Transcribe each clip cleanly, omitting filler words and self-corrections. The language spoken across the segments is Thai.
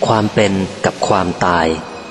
ความเป็นกับความตาย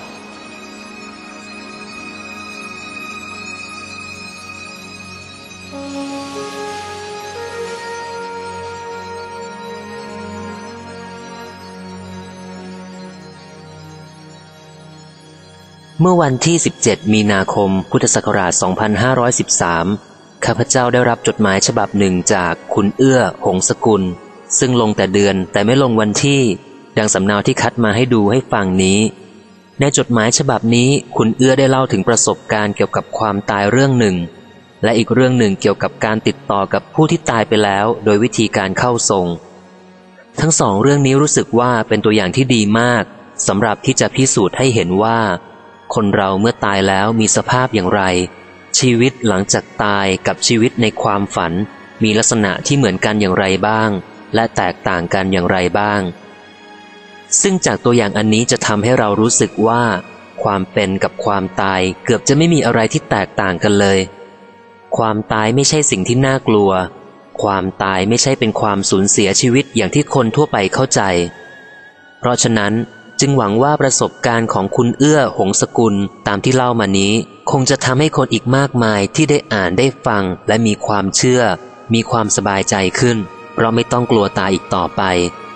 เมื่อวันที่17มีนาคมพุทธศักราช2513ข้าพเจ้าได้รับจดหมายฉบับหนึ่งจากคุณเอื้อหงสกุลซึ่งลงแต่เดือนแต่ไม่ลงวันที่ดังสำเนาที่คัดมาให้ดูให้ฟังนี้ในจดหมายฉบับนี้คุณเอื้อได้เล่าถึงประสบการณ์เกี่ยวกับความตายเรื่องหนึ่งและอีกเรื่องหนึ่งเกี่ยวกับการติดต่อกับผู้ที่ตายไปแล้วโดยวิธีการเข้าทรงทั้งสองเรื่องนี้รู้สึกว่าเป็นตัวอย่างที่ดีมากสำหรับที่จะพิสูจน์ให้เห็นว่าคนเราเมื่อตายแล้วมีสภาพอย่างไรชีวิตหลังจากตายกับชีวิตในความฝันมีลักษณะที่เหมือนกันอย่างไรบ้างและแตกต่างกันอย่างไรบ้างซึ่งจากตัวอย่างอันนี้จะทำให้เรารู้สึกว่าความเป็นกับความตายเกือบจะไม่มีอะไรที่แตกต่างกันเลยความตายไม่ใช่สิ่งที่น่ากลัวความตายไม่ใช่เป็นความสูญเสียชีวิตอย่างที่คนทั่วไปเข้าใจเพราะฉะนั้นจึงหวังว่าประสบการณ์ของคุณเอื้อหงสกุลตามที่เล่ามานี้คงจะทำให้คนอีกมากมายที่ได้อ่านได้ฟังและมีความเชื่อมีความสบายใจขึ้นเพราะไม่ต้องกลัวตายอีกต่อไป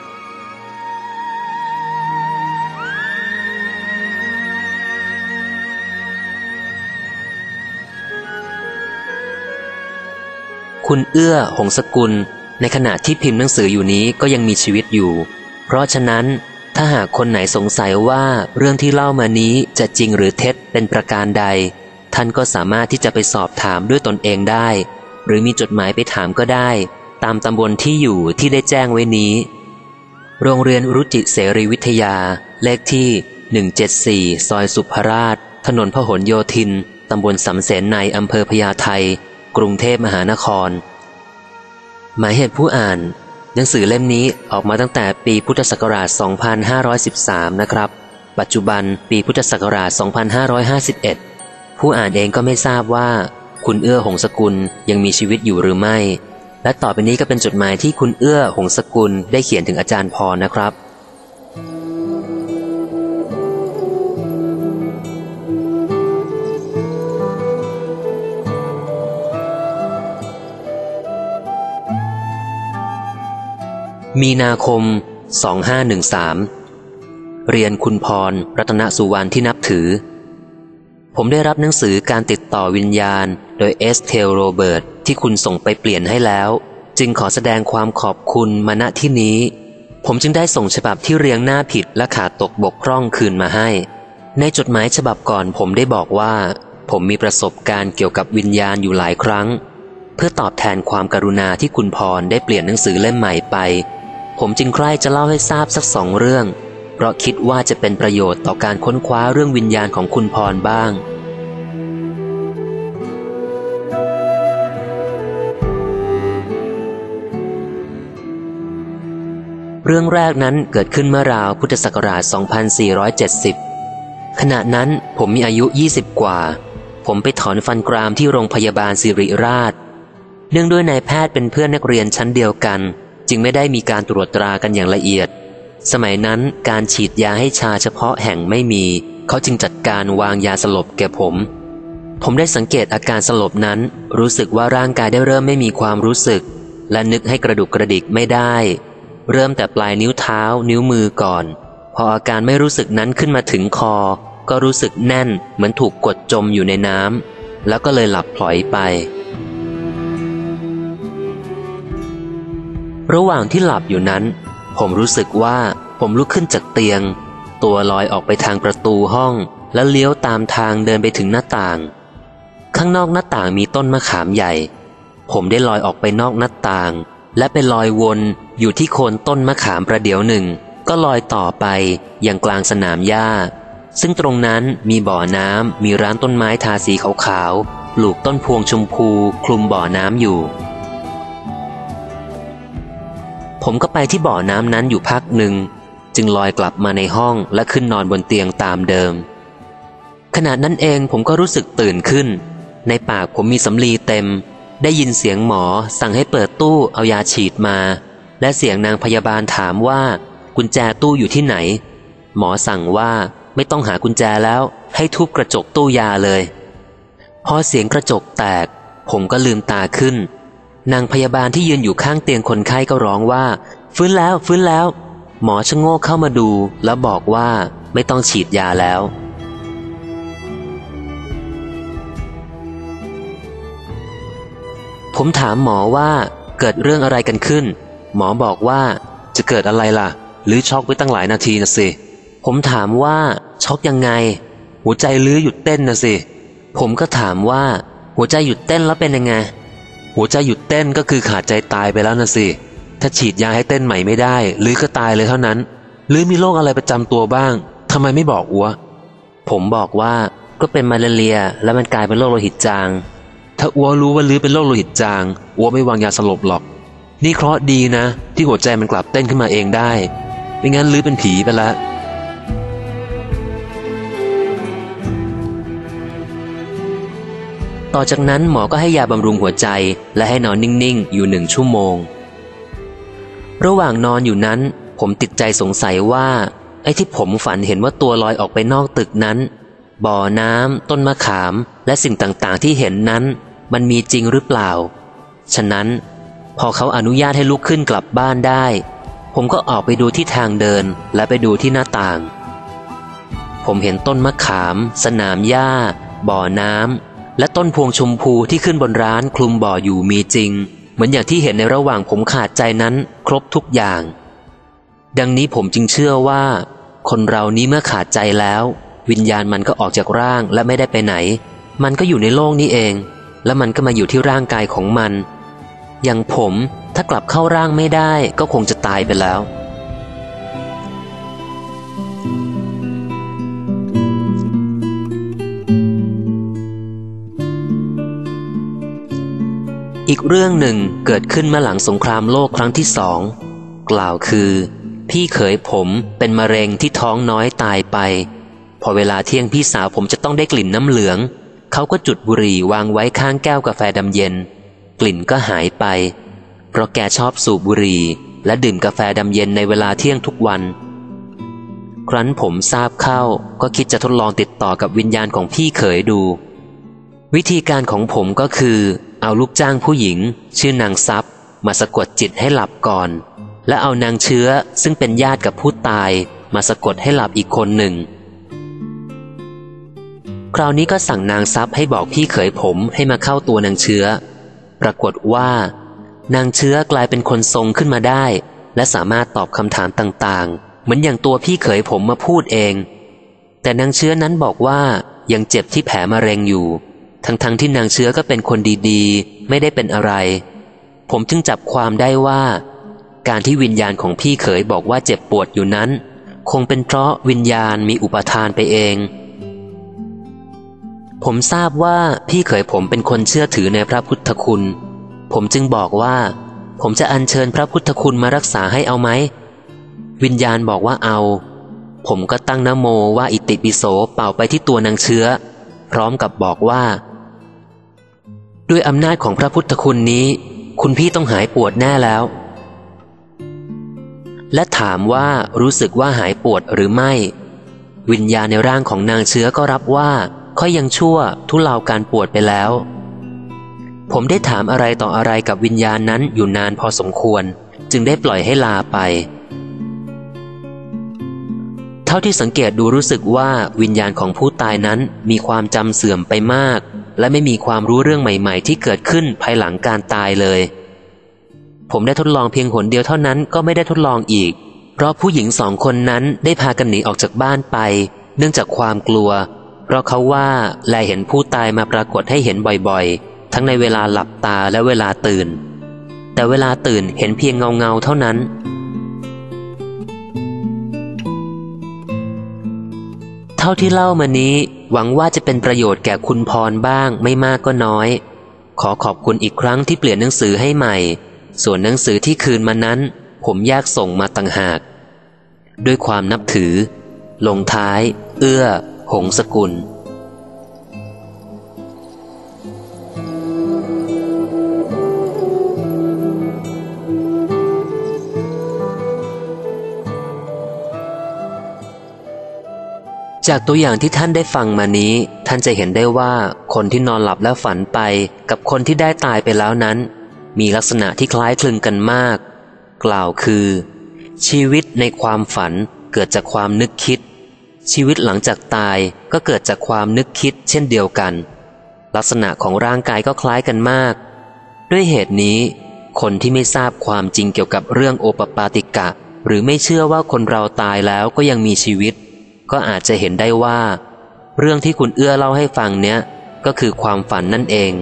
คุณเอื้อหงสกุลในขณะที่พิมพ์หนังสืออยู่นี้ก็ยังมีชีวิตอยู่เพราะฉะนั้นถ้าหากคนไหนสงสัยว่าเรื่องที่เล่ามานี้จะจริงหรือเท็จเป็นประการใดท่านก็สามารถที่จะไปสอบถามด้วยตนเองได้หรือมีจดหมายไปถามก็ได้ตามตำบลที่อยู่ที่ได้แจ้งไว้นี้โรงเรียนรุจิเสรีวิทยาเลขที่174ซอยสุภราชถนนพหลโยธินตำบลสำเสนในอำเภอพญาไทกรุงเทพมหานครหมายเหตุผู้อ่านหนังสือเล่มนี้ออกมาตั้งแต่ปีพุทธศักราช2513นะครับปัจจุบันปีพุทธศักราช2551ผู้อ่านเองก็ไม่ทราบว่าคุณเอื้อหงสกุลยังมีชีวิตอยู่หรือไม่และต่อไปนี้ก็เป็นจดหมายที่คุณเอื้อหงสกุลได้เขียนถึงอาจารย์พรนะครับมีนาคม2513เรียนคุณพรรัตนสุวรรณที่นับถือผมได้รับหนังสือการติดต่อวิญญาณโดยเอสเทลโรเบิร์ตที่คุณส่งไปเปลี่ยนให้แล้วจึงขอแสดงความขอบคุณมาณที่นี้ผมจึงได้ส่งฉบับที่เรียงหน้าผิดและขาดตกบกพร่องคืนมาให้ในจดหมายฉบับก่อนผมได้บอกว่าผมมีประสบการณ์เกี่ยวกับวิญญาณอยู่หลายครั้งเพื่อตอบแทนความกรุณาที่คุณพรได้เปลี่ยนหนังสือเล่มใหม่ไปผมจึงใคร่จะเล่าให้ทราบสัก2 เรื่องเพราะคิดว่าจะเป็นประโยชน์ต่อการค้นคว้าเรื่องวิญญาณของคุณพรบ้างเรื่องแรกนั้นเกิดขึ้นเมื่อราวพุทธศักราช2470ขณะนั้นผมมีอายุ20กว่าผมไปถอนฟันกรามที่โรงพยาบาลศิริราชเนื่องด้วยนายแพทย์เป็นเพื่อนนักเรียนชั้นเดียวกันจึงไม่ได้มีการตรวจตรากันอย่างละเอียดสมัยนั้นการฉีดยาให้ชาเฉพาะแห่งไม่มีเขาจึงจัดการวางยาสลบแก่ผมได้สังเกตอาการสลบนั้นรู้สึกว่าร่างกายได้เริ่มไม่มีความรู้สึกและนึกให้กระดุกกระดิกไม่ได้เริ่มแต่ปลายนิ้วเท้านิ้วมือก่อนพออาการไม่รู้สึกนั้นขึ้นมาถึงคอก็รู้สึกแน่นเหมือนถูกกดจมอยู่ในน้ำแล้วก็เลยหลับพลอยไประหว่างที่หลับอยู่นั้นผมรู้สึกว่าผมลุกขึ้นจากเตียงตัวลอยออกไปทางประตูห้องและเลี้ยวตามทางเดินไปถึงหน้าต่างข้างนอกหน้าต่างมีต้นมะขามใหญ่ผมได้ลอยออกไปนอกหน้าต่างและไปลอยวนอยู่ที่โคนต้นมะขามประเดี๋ยวหนึ่งก็ลอยต่อไปยังกลางสนามหญ้าซึ่งตรงนั้นมีบ่อน้ำมีร้านต้นไม้ทาสีขาวๆปลูกต้นพวงชมพูคลุมบ่อน้ำอยู่ผมก็ไปที่บ่อน้ำนั้นอยู่พักหนึ่งจึงลอยกลับมาในห้องและขึ้นนอนบนเตียงตามเดิมขณะนั้นเองผมก็รู้สึกตื่นขึ้นในปากผมมีสำลีเต็มได้ยินเสียงหมอสั่งให้เปิดตู้เอายาฉีดมาและเสียงนางพยาบาลถามว่ากุญแจตู้อยู่ที่ไหนหมอสั่งว่าไม่ต้องหากุญแจแล้วให้ทุบกระจกตู้ยาเลยพอเสียงกระจกแตกผมก็ลืมตาขึ้นนางพยาบาลที่ยืนอยู่ข้างเตียงคนไข้ก็ร้องว่าฟื้นแล้วฟื้นแล้วหมอชะโงกเข้ามาดูแล้วบอกว่าไม่ต้องฉีดยาแล้วผมถามหมอว่าเกิดเรื่องอะไรกันขึ้นหมอบอกว่าจะเกิดอะไรล่ะหรือช็อกไปตั้งหลายนาทีนะสิผมถามว่าช็อกยังไงหัวใจลื้อหยุดเต้นนะสิผมก็ถามว่าหัวใจหยุดเต้นแล้วเป็นยังไงหัวใจหยุดเต้นก็คือขาดใจตายไปแล้วนะสิถ้าฉีดยาให้เต้นใหม่ไม่ได้หรือก็ตายเลยเท่านั้นหรือมีโรคอะไรประจำตัวบ้างทำไมไม่บอกอัวผมบอกว่าก็เป็นมาลาเรียแล้วมันกลายเป็นโรคโลหิตจางถ้าอัวรู้ว่าลือเป็นโรคโลหิตจางอัวไม่วางยาสลบหรอกนี่เคราะห์ดีนะที่หัวใจมันกลับเต้นขึ้นมาเองได้ไม่งั้นลือเป็นผีไปละต่อจากนั้นหมอก็ให้ยาบำรุงหัวใจและให้นอนนิ่งๆอยู่1 ชั่วโมงระหว่างนอนอยู่นั้นผมติดใจสงสัยว่าไอ้ที่ผมฝันเห็นว่าตัวลอยออกไปนอกตึกนั้นบ่อน้ำต้นมะขามและสิ่งต่างๆที่เห็นนั้นมันมีจริงหรือเปล่าฉะนั้นพอเขาอนุญาตให้ลุกขึ้นกลับบ้านได้ผมก็ออกไปดูที่ทางเดินและไปดูที่หน้าต่างผมเห็นต้นมะขามสนามหญ้าบ่อน้ำและต้นพวงชมพูที่ขึ้นบนร้านคลุมบ่ออยู่มีจริงเหมือนอย่างที่เห็นในระหว่างผมขาดใจนั้นครบทุกอย่างดังนี้ผมจึงเชื่อว่าคนเรานี้เมื่อขาดใจแล้ววิญญาณมันก็ออกจากร่างและไม่ได้ไปไหนมันก็อยู่ในโลกนี้เองและมันก็มาอยู่ที่ร่างกายของมันอย่างผมถ้ากลับเข้าร่างไม่ได้ก็คงจะตายไปแล้วอีกเรื่องหนึ่งเกิดขึ้นมาหลังสงครามโลกครั้งที่2กล่าวคือพี่เขยผมเป็นมะเร็งที่ท้องน้อยตายไปพอเวลาเที่ยงพี่สาวผมจะต้องได้กลิ่นน้ำเหลืองเขาก็จุดบุหรี่วางไว้ข้างแก้วกาแฟดำเย็นกลิ่นก็หายไปเพราะแกชอบสูบบุหรี่และดื่มกาแฟดำเย็นในเวลาเที่ยงทุกวันครั้นผมทราบเข้าก็คิดจะทดลองติดต่อกับวิญญาณของพี่เขยดูวิธีการของผมก็คือเอาลูกจ้างผู้หญิงชื่อนางทรัพย์มาสะกดจิตให้หลับก่อนและเอานางเชื้อซึ่งเป็นญาติกับผู้ตายมาสะกดให้หลับอีกคนหนึ่งคราวนี้ก็สั่งนางทรัพย์ให้บอกพี่เขยผมให้มาเข้าตัวนางเชื้อปรากฏว่านางเชื้อกลายเป็นคนทรงขึ้นมาได้และสามารถตอบคำถามต่างๆเหมือนอย่างตัวพี่เขยผมมาพูดเองแต่นางเชื้อนั้นบอกว่ายังเจ็บที่แผลมะเร็งอยู่ทั้งที่นางเชื้อก็เป็นคนดีๆไม่ได้เป็นอะไรผมจึงจับความได้ว่าการที่วิญญาณของพี่เขยบอกว่าเจ็บปวดอยู่นั้นคงเป็นเพราะวิญญาณมีอุปทานไปเองผมทราบว่าพี่เขยผมเป็นคนเชื่อถือในพระพุทธคุณผมจึงบอกว่าผมจะอัญเชิญพระพุทธคุณมารักษาให้เอาไหมวิญญาณบอกว่าเอาผมก็ตั้งนะโมว่าอิติปิโสเป่าไปที่ตัวนางเชื้อพร้อมกับบอกว่าด้วยอำนาจของพระพุทธคุณนี้คุณพี่ต้องหายปวดแน่แล้วและถามว่ารู้สึกว่าหายปวดหรือไม่วิญญาณในร่างของนางเชื้อก็รับว่าค่อยยังชั่วทุเลาการปวดไปแล้วผมได้ถามอะไรต่ออะไรกับวิญญาณนั้นอยู่นานพอสมควรจึงได้ปล่อยให้ลาไปเท่าที่สังเกตดูรู้สึกว่าวิญญาณของผู้ตายนั้นมีความจำเสื่อมไปมากและไม่มีความรู้เรื่องใหม่ๆที่เกิดขึ้นภายหลังการตายเลยผมได้ทดลองเพียงหนเดียวเท่านั้นก็ไม่ได้ทดลองอีกเพราะผู้หญิง2 คนนั้นได้พากันหนีออกจากบ้านไปเนื่องจากความกลัวเพราะเขาว่าแลเห็นผู้ตายมาปรากฏให้เห็นบ่อยๆทั้งในเวลาหลับตาและเวลาตื่นแต่เวลาตื่นเห็นเพียงเงาๆเท่านั้นเท่าที่เล่ามานี้หวังว่าจะเป็นประโยชน์แก่คุณพรบ้างไม่มากก็น้อยขอขอบคุณอีกครั้งที่เปลี่ยนหนังสือให้ใหม่ส่วนหนังสือที่คืนมานั้นผมแยกส่งมาต่างหากด้วยความนับถือลงท้ายเอื้อหงสกุลจากตัวอย่างที่ท่านได้ฟังมานี้ท่านจะเห็นได้ว่าคนที่นอนหลับแล้วฝันไปกับคนที่ได้ตายไปแล้วนั้นมีลักษณะที่คล้ายคลึงกันมากกล่าวคือชีวิตในความฝันเกิดจากความนึกคิดชีวิตหลังจากตายก็เกิดจากความนึกคิดเช่นเดียวกันลักษณะของร่างกายก็คล้ายกันมากด้วยเหตุนี้คนที่ไม่ทราบความจริงเกี่ยวกับเรื่องโอปปาติกะหรือไม่เชื่อว่าคนเราตายแล้วก็ยังมีชีวิตก็อาจจะเห็นได้ว่าเรื่องที่คุณเอื้อเล่าให้ฟังเนี้ยก็คือความฝันนั่นเอง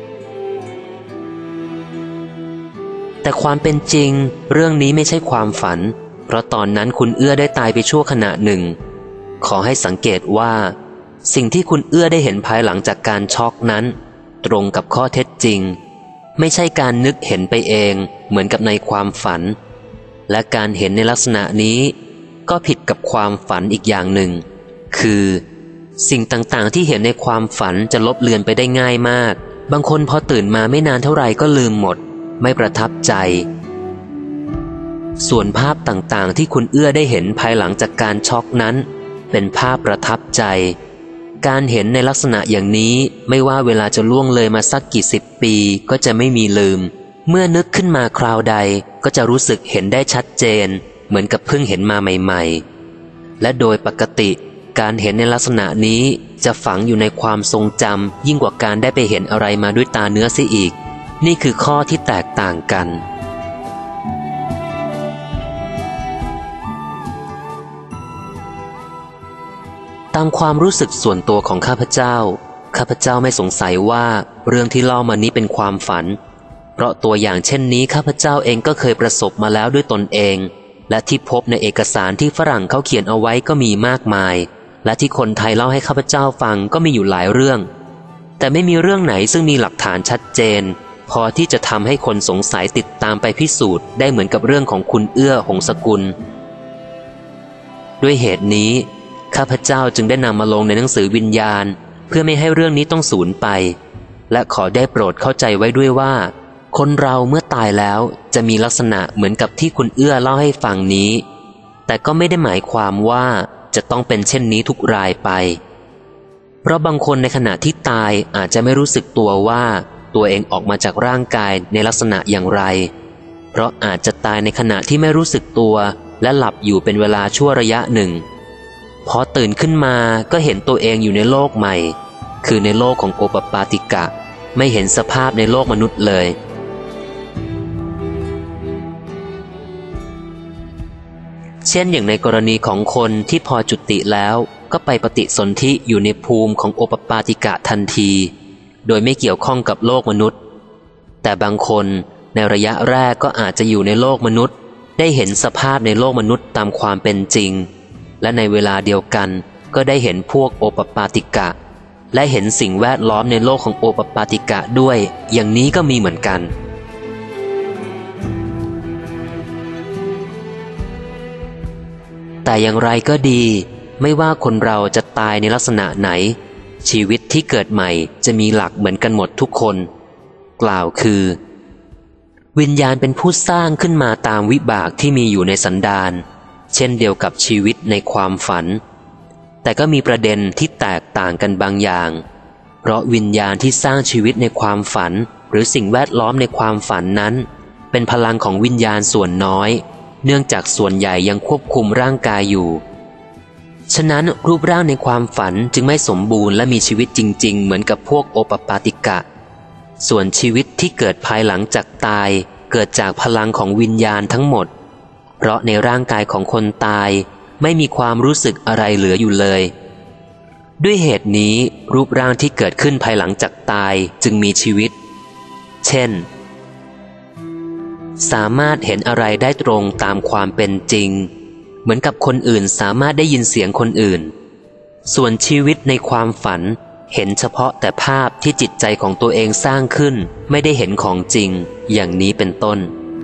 แต่ความเป็นจริงเรื่องนี้ไม่ใช่ความฝันเพราะตอนนั้นคุณเอื้อได้ตายไปชั่วขณะหนึ่งขอให้สังเกตว่าสิ่งที่คุณเอื้อได้เห็นภายหลังจากการช็อกนั้นตรงกับข้อเท็จจริงไม่ใช่การนึกเห็นไปเองเหมือนกับในความฝันและการเห็นในลักษณะนี้ก็ผิดกับความฝันอีกอย่างหนึ่งคือสิ่งต่างๆที่เห็นในความฝันจะลบเลือนไปได้ง่ายมากบางคนพอตื่นมาไม่นานเท่าไหร่ก็ลืมหมดไม่ประทับใจส่วนภาพต่างๆที่คุณเอื้อได้เห็นภายหลังจากการช็อกนั้นเป็นภาพประทับใจการเห็นในลักษณะอย่างนี้ไม่ว่าเวลาจะล่วงเลยมาสักกี่สิบปีก็จะไม่มีลืมเมื่อนึกขึ้นมาคราวใดก็จะรู้สึกเห็นได้ชัดเจนเหมือนกับเพิ่งเห็นมาใหม่ๆและโดยปกติการเห็นในลักษณะนี้จะฝังอยู่ในความทรงจำยิ่งกว่าการได้ไปเห็นอะไรมาด้วยตาเนื้อเสียอีกนี่คือข้อที่แตกต่างกันตามความรู้สึกส่วนตัวของข้าพเจ้าไม่สงสัยว่าเรื่องที่เล่ามานี้เป็นความฝันเพราะตัวอย่างเช่นนี้ข้าพเจ้าเองก็เคยประสบมาแล้วด้วยตนเองและที่พบในเอกสารที่ฝรั่งเขาเขียนเอาไว้ก็มีมากมายและที่คนไทยเล่าให้ข้าพเจ้าฟังก็มีอยู่หลายเรื่องแต่ไม่มีเรื่องไหนซึ่งมีหลักฐานชัดเจนพอที่จะทำให้คนสงสัยติดตามไปพิสูจน์ได้เหมือนกับเรื่องของคุณเอื้อหงสกุลด้วยเหตุนี้ข้าพเจ้าจึงได้นำมาลงในหนังสือวิญญาณเพื่อไม่ให้เรื่องนี้ต้องสูญไปและขอได้โปรดเข้าใจไว้ด้วยว่าคนเราเมื่อตายแล้วจะมีลักษณะเหมือนกับที่คุณเอื้อเล่าให้ฟังนี้แต่ก็ไม่ได้หมายความว่าจะต้องเป็นเช่นนี้ทุกรายไปเพราะบางคนในขณะที่ตายอาจจะไม่รู้สึกตัวว่าตัวเองออกมาจากร่างกายในลักษณะอย่างไรเพราะอาจจะตายในขณะที่ไม่รู้สึกตัวและหลับอยู่เป็นเวลาชั่วระยะหนึ่งพอตื่นขึ้นมาก็เห็นตัวเองอยู่ในโลกใหม่คือในโลกของโอปปาติกะไม่เห็นสภาพในโลกมนุษย์เลยเช่นอย่างในกรณีของคนที่พอจุติแล้วก็ไปปฏิสนธิอยู่ในภูมิของโอปปาติกะทันทีโดยไม่เกี่ยวข้องกับโลกมนุษย์แต่บางคนในระยะแรกก็อาจจะอยู่ในโลกมนุษย์ได้เห็นสภาพในโลกมนุษย์ตามความเป็นจริงและในเวลาเดียวกันก็ได้เห็นพวกโอปปาติกะและเห็นสิ่งแวดล้อมในโลกของโอปปาติกะด้วยอย่างนี้ก็มีเหมือนกันแต่อย่างไรก็ดีไม่ว่าคนเราจะตายในลักษณะไหนชีวิตที่เกิดใหม่จะมีหลักเหมือนกันหมดทุกคนกล่าวคือวิญญาณเป็นผู้สร้างขึ้นมาตามวิบากที่มีอยู่ในสันดานเช่นเดียวกับชีวิตในความฝันแต่ก็มีประเด็นที่แตกต่างกันบางอย่างเพราะวิญญาณที่สร้างชีวิตในความฝันหรือสิ่งแวดล้อมในความฝันนั้นเป็นพลังของวิญญาณส่วนน้อยเนื่องจากส่วนใหญ่ยังควบคุมร่างกายอยู่ฉะนั้นรูปร่างในความฝันจึงไม่สมบูรณ์และมีชีวิตจริงๆเหมือนกับพวกโอปปาติกะส่วนชีวิตที่เกิดภายหลังจากตายเกิดจากพลังของวิญญาณทั้งหมดเพราะในร่างกายของคนตายไม่มีความรู้สึกอะไรเหลืออยู่เลยด้วยเหตุนี้รูปร่างที่เกิดขึ้นภายหลังจากตายจึงมีชีวิตเช่นสามารถเห็นอะไรได้ตรงตามความเป็นจริงเหมือนกับคนอื่นสามารถได้ยินเสียงคนอื่นส่วนชีวิตในความฝันเห็นเฉพาะแต่ภาพที่จิตใจของตัวเองสร้างขึ้นไม่ได้เห็นของจริงอย่างนี้เป็นต้น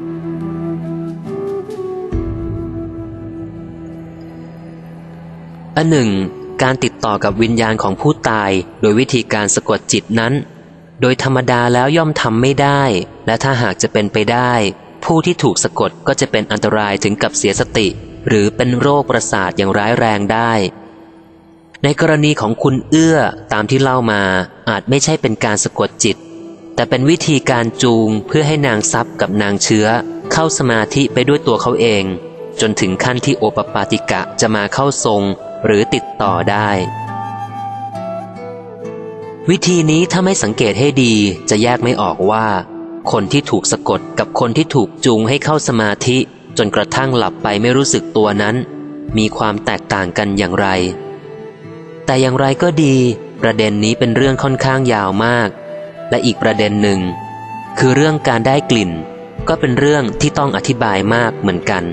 อันหนึ่งการติดต่อกับวิญญาณของผู้ตายโดยวิธีการสะกดจิตนั้นโดยธรรมดาแล้วย่อมทำไม่ได้และถ้าหากจะเป็นไปได้ผู้ที่ถูกสะกดก็จะเป็นอันตรายถึงกับเสียสติหรือเป็นโรคประสาทอย่างร้ายแรงได้ในกรณีของคุณเอื้อตามที่เล่ามาอาจไม่ใช่เป็นการสะกดจิตแต่เป็นวิธีการจูงเพื่อให้นางทรัพย์กับนางเชื้อเข้าสมาธิไปด้วยตัวเขาเองจนถึงขั้นที่โอปปาติกะจะมาเข้าทรงหรือติดต่อได้วิธีนี้ถ้าไม่สังเกตให้ดีจะแยกไม่ออกว่าคนที่ถูกสะกดกับคนที่ถูกจูงให้เข้าสมาธิจนกระทั่งหลับไปไม่รู้สึกตัวนั้นมีความแตกต่างกันอย่างไรแต่อย่างไรก็ดีประเด็นนี้เป็นเรื่องค่อนข้างยาวมากและอีกประเด็นหนึ่งคือเรื่องการได้กลิ่นก็เป็นเรื่องที่ต้องอธิบายมากเหมือนกัน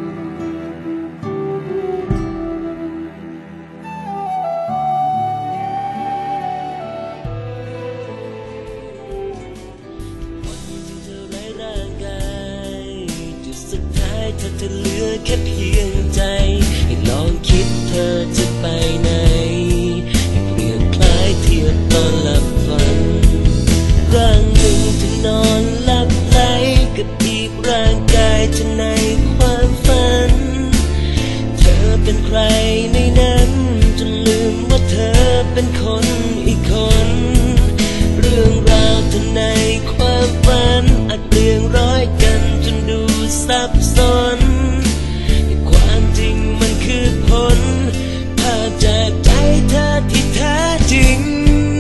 ถ้าจะเหลือแค่เพียงใจให้ลองคิดเธอจะไปไหนให้เปลี่ยนคล้ายเทียบตอนหลับฝันร่างหนึ่งจะนอนหลับไหลกับอีกร่างกายจะในความฝันเธอเป็นใครในนั้นจนลืมว่าเธอเป็นคนอีกคนเรื่องราวเธอในความฝันอาจเปลี่ยนร้อยกันจนดูซับซ้อนแต่ความจริงมันคือผลภาพจากใจเธอที่แท้จริง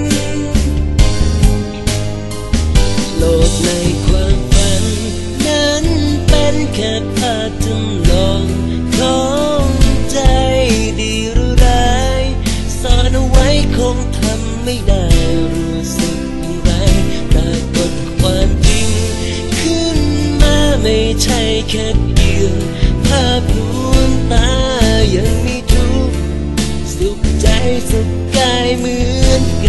โลกในความฝันนั้นเป็นแค่ภาพจำลองของใจดีหรือร้ายซ่อนเอาไว้คงทำไม่ได้รู้สึกอย่างไรปรากฏความจริงขึ้นมาไม่ใช่แค่เพียงภาพลวงตายังมีทุกข์สุขใจสุขกายเหมือนกัน